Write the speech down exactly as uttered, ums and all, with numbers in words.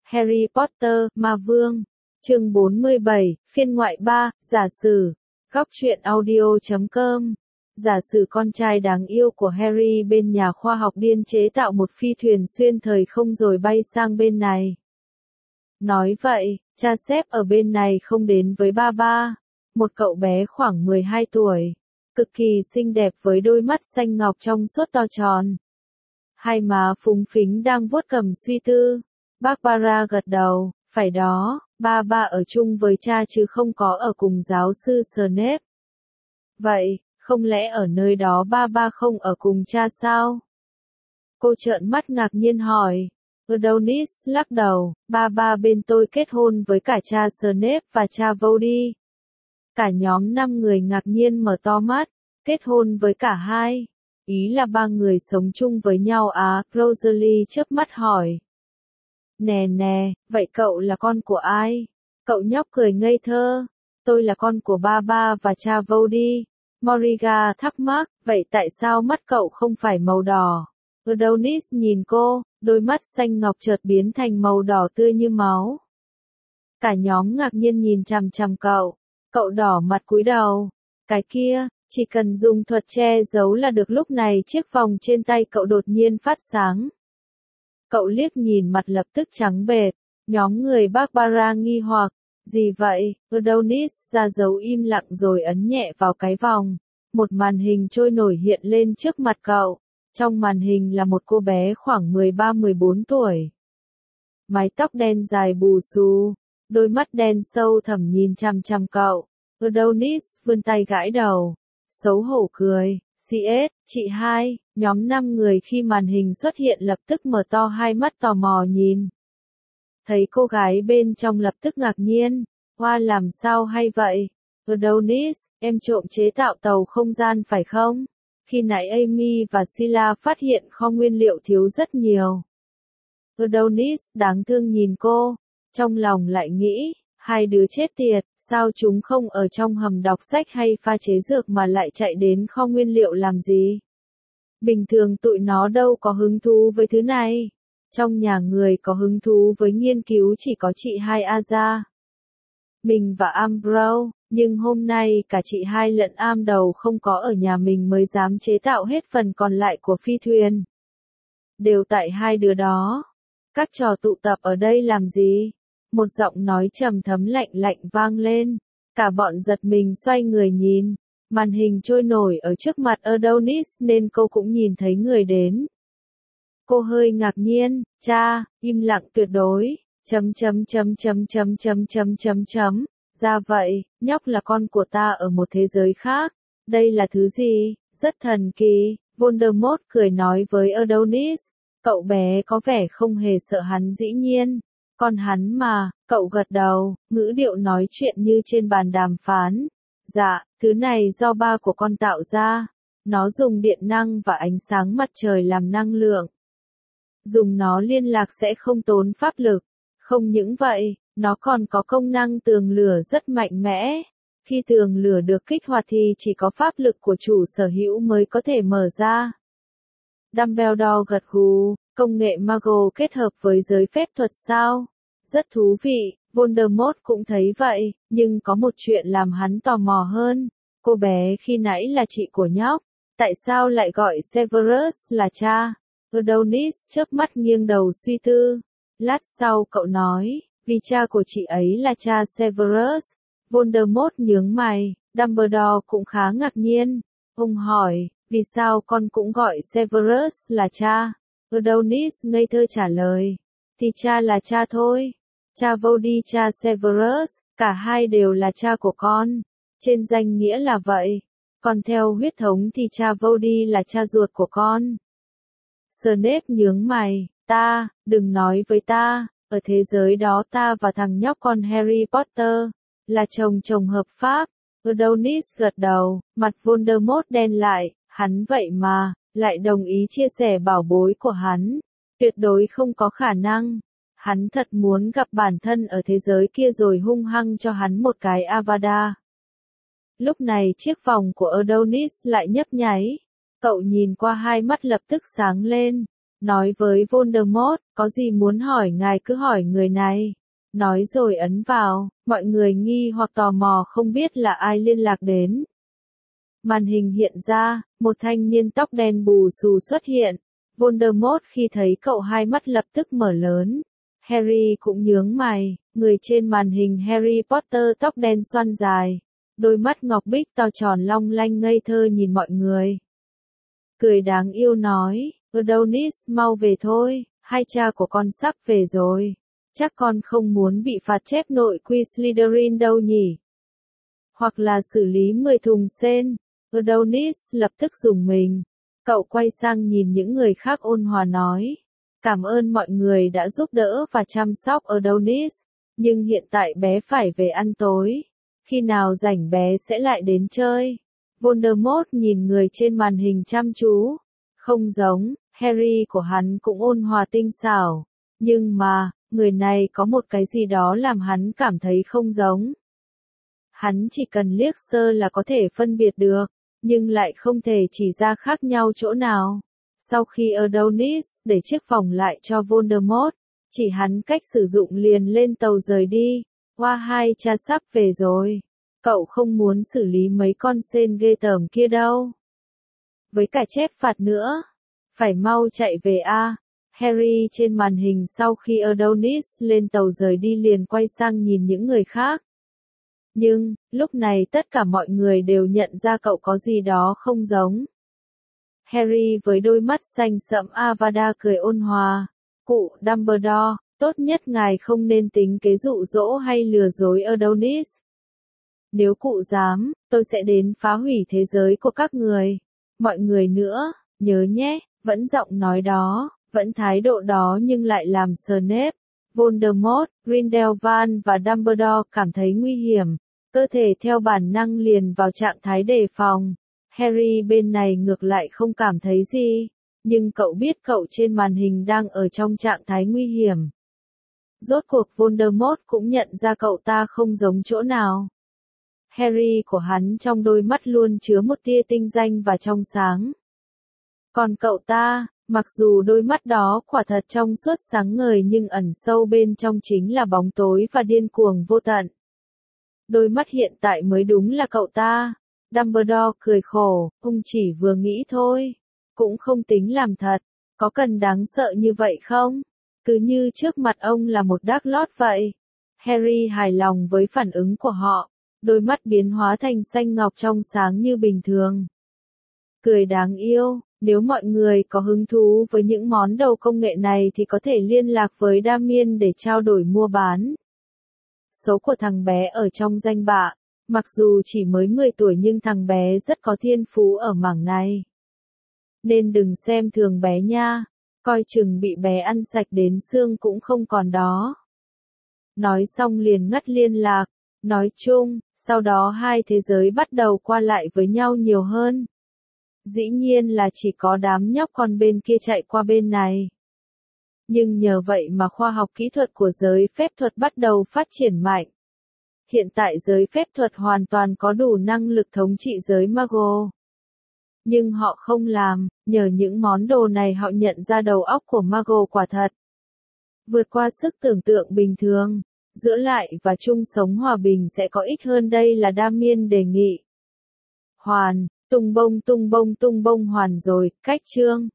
Harry Potter, Ma Vương. Chương bốn mươi bảy, phiên ngoại ba, giả sử. Góc truyện audio chấm com. Giả sử con trai đáng yêu của Harry bên nhà khoa học điên chế tạo một phi thuyền xuyên thời không rồi bay sang bên này. Nói vậy, cha Sếp ở bên này không đến với ba ba. Một cậu bé khoảng mười hai tuổi. Cực kỳ xinh đẹp với đôi mắt xanh ngọc trong suốt to tròn. Hai má phúng phính đang vuốt cầm suy tư. Barbara gật đầu, phải đó, ba ba ở chung với cha chứ không có ở cùng giáo sư Snape. Vậy, không lẽ ở nơi đó ba ba không ở cùng cha sao? Cô trợn mắt ngạc nhiên hỏi. Adonis lắc đầu, ba ba bên tôi kết hôn với cả cha Snape và cha Voldy. Cả nhóm năm người ngạc nhiên mở to mắt, kết hôn với cả hai. Ý là ba người sống chung với nhau á, Rosalie chớp mắt hỏi. Nè nè, vậy cậu là con của ai? Cậu nhóc cười ngây thơ. Tôi là con của ba ba và cha Voldy. Moriga thắc mắc, vậy tại sao mắt cậu không phải màu đỏ? Adonis nhìn cô, đôi mắt xanh ngọc chợt biến thành màu đỏ tươi như máu. Cả nhóm ngạc nhiên nhìn chằm chằm cậu. Cậu đỏ mặt cúi đầu. Cái kia, chỉ cần dùng thuật che giấu là được. Lúc này chiếc vòng trên tay cậu đột nhiên phát sáng. Cậu liếc nhìn mặt lập tức trắng bệch. Nhóm người Barbara nghi hoặc. Gì vậy? Adonis ra dấu im lặng rồi ấn nhẹ vào cái vòng. Một màn hình trôi nổi hiện lên trước mặt cậu. Trong màn hình là một cô bé khoảng mười ba mười bốn tuổi. Mái tóc đen dài bù xù. Đôi mắt đen sâu thẳm nhìn chằm chằm cậu. Adonis vươn tay gãi đầu. Xấu hổ cười. xê ét, chị hai, nhóm năm người khi màn hình xuất hiện lập tức mở to hai mắt tò mò nhìn. Thấy cô gái bên trong lập tức ngạc nhiên. Hoa làm sao hay vậy? Adonis, em trộm chế tạo tàu không gian phải không? Khi nãy Amy và Sila phát hiện kho nguyên liệu thiếu rất nhiều. Adonis đáng thương nhìn cô. Trong lòng lại nghĩ, hai đứa chết tiệt, sao chúng không ở trong hầm đọc sách hay pha chế dược mà lại chạy đến kho nguyên liệu làm gì? Bình thường tụi nó đâu có hứng thú với thứ này. Trong nhà người có hứng thú với nghiên cứu chỉ có chị hai Aza. Mình và Ambrow, nhưng hôm nay cả chị hai lẫn Am đầu không có ở nhà mình mới dám chế tạo hết phần còn lại của phi thuyền. Đều tại hai đứa đó. Các trò tụ tập ở đây làm gì? Một giọng nói trầm thấm lạnh lạnh vang lên. Cả bọn giật mình xoay người nhìn. Màn hình trôi nổi ở trước mặt Adonis nên cô cũng nhìn thấy người đến. Cô hơi ngạc nhiên, cha, im lặng tuyệt đối, chấm chấm chấm chấm chấm chấm chấm chấm chấm. Ra vậy, nhóc là con của ta ở một thế giới khác. Đây là thứ gì? Rất thần kỳ. Voldemort cười nói với Adonis. Cậu bé có vẻ không hề sợ hắn dĩ nhiên. Con hắn mà, cậu gật đầu, ngữ điệu nói chuyện như trên bàn đàm phán. Dạ, thứ này do ba của con tạo ra. Nó dùng điện năng và ánh sáng mặt trời làm năng lượng. Dùng nó liên lạc sẽ không tốn pháp lực. Không những vậy, nó còn có công năng tường lửa rất mạnh mẽ. Khi tường lửa được kích hoạt thì chỉ có pháp lực của chủ sở hữu mới có thể mở ra. Dumbledore gật gù, công nghệ Mago kết hợp với giới phép thuật sao? Rất thú vị, Voldemort cũng thấy vậy, nhưng có một chuyện làm hắn tò mò hơn. Cô bé khi nãy là chị của nhóc, tại sao lại gọi Severus là cha? Adonis chớp mắt nghiêng đầu suy tư. Lát sau cậu nói, vì cha của chị ấy là cha Severus. Voldemort nhướng mày, Dumbledore cũng khá ngạc nhiên. Ông hỏi, vì sao con cũng gọi Severus là cha? Adonis ngây thơ trả lời, thì cha là cha thôi. Cha Voldy cha Severus, cả hai đều là cha của con. Trên danh nghĩa là vậy. Còn theo huyết thống thì cha Voldy là cha ruột của con. Snape nhướng mày, ta, đừng nói với ta, ở thế giới đó ta và thằng nhóc con Harry Potter, là chồng chồng hợp pháp. Adonis gật đầu, mặt Voldemort đen lại, hắn vậy mà, lại đồng ý chia sẻ bảo bối của hắn. Tuyệt đối không có khả năng. Hắn thật muốn gặp bản thân ở thế giới kia rồi hung hăng cho hắn một cái Avada. Lúc này chiếc vòng của Adonis lại nhấp nháy. Cậu nhìn qua hai mắt lập tức sáng lên. nói với Voldemort, có gì muốn hỏi ngài cứ hỏi người này. Nói rồi ấn vào, mọi người nghi hoặc tò mò không biết là ai liên lạc đến. Màn hình hiện ra, một thanh niên tóc đen bù xù xuất hiện. Voldemort khi thấy cậu hai mắt lập tức mở lớn. Harry cũng nhướng mày, người trên màn hình Harry Potter tóc đen xoăn dài. Đôi mắt ngọc bích to tròn long lanh ngây thơ nhìn mọi người. Cười đáng yêu nói, Adonis mau về thôi, hai cha của con sắp về rồi. Chắc con không muốn bị phạt chép nội quy Slytherin đâu nhỉ? Hoặc là xử lý mười thùng sên. Adonis lập tức rùng mình. Cậu quay sang nhìn những người khác ôn hòa nói. Cảm ơn mọi người đã giúp đỡ và chăm sóc Adonis. Nhưng hiện tại bé phải về ăn tối. Khi nào rảnh bé sẽ lại đến chơi. Voldemort nhìn người trên màn hình chăm chú. Không giống, Harry của hắn cũng ôn hòa tinh xảo. Nhưng mà, người này có một cái gì đó làm hắn cảm thấy không giống. Hắn chỉ cần liếc sơ là có thể phân biệt được, nhưng lại không thể chỉ ra khác nhau chỗ nào. Sau khi Adonis để chiếc vòng lại cho Voldemort, chỉ hắn cách sử dụng liền lên tàu rời đi. Hoa hai cha sắp về rồi. Cậu không muốn xử lý mấy con sên ghê tởm kia đâu. Với cả chép phạt nữa. Phải mau chạy về a. Harry trên màn hình sau khi Adonis lên tàu rời đi liền quay sang nhìn những người khác. Nhưng, lúc này tất cả mọi người đều nhận ra cậu có gì đó không giống. Harry với đôi mắt xanh sẫm Avada cười ôn hòa. Cụ Dumbledore, tốt nhất ngài không nên tính kế dụ dỗ hay lừa dối Adonis. Nếu cụ dám, tôi sẽ đến phá hủy thế giới của các người. Mọi người nữa, nhớ nhé, vẫn giọng nói đó, vẫn thái độ đó nhưng lại làm Snape, Voldemort, Grindelwald và Dumbledore cảm thấy nguy hiểm. Cơ thể theo bản năng liền vào trạng thái đề phòng. Harry bên này ngược lại không cảm thấy gì, nhưng cậu biết cậu trên màn hình đang ở trong trạng thái nguy hiểm. Rốt cuộc Voldemort cũng nhận ra cậu ta không giống chỗ nào. Harry của hắn trong đôi mắt luôn chứa một tia tinh danh và trong sáng. Còn cậu ta, mặc dù đôi mắt đó quả thật trong suốt sáng ngời nhưng ẩn sâu bên trong chính là bóng tối và điên cuồng vô tận. Đôi mắt hiện tại mới đúng là cậu ta. Dumbledore cười khổ, ông chỉ vừa nghĩ thôi. Cũng không tính làm thật. Có cần đáng sợ như vậy không? Cứ như trước mặt ông là một Dark Lord vậy. Harry hài lòng với phản ứng của họ. Đôi mắt biến hóa thành xanh ngọc trong sáng như bình thường. Cười đáng yêu, nếu mọi người có hứng thú với những món đồ công nghệ này thì có thể liên lạc với Damien để trao đổi mua bán. Số của thằng bé ở trong danh bạ, mặc dù chỉ mới mười tuổi nhưng thằng bé rất có thiên phú ở mảng này. Nên đừng xem thường bé nha, coi chừng bị bé ăn sạch đến xương cũng không còn đó. Nói xong liền ngắt liên lạc, nói chung, sau đó hai thế giới bắt đầu qua lại với nhau nhiều hơn. Dĩ nhiên là chỉ có đám nhóc con bên kia chạy qua bên này. Nhưng nhờ vậy mà khoa học kỹ thuật của giới phép thuật bắt đầu phát triển mạnh. Hiện tại giới phép thuật hoàn toàn có đủ năng lực thống trị giới Muggle. Nhưng họ không làm, nhờ những món đồ này họ nhận ra đầu óc của Muggle quả thật vượt qua sức tưởng tượng bình thường. Giữa lại và chung sống hòa bình sẽ có ích hơn đây là Damien đề nghị. Hoàn, tung bông tung bông tung bông hoàn rồi, cách chương.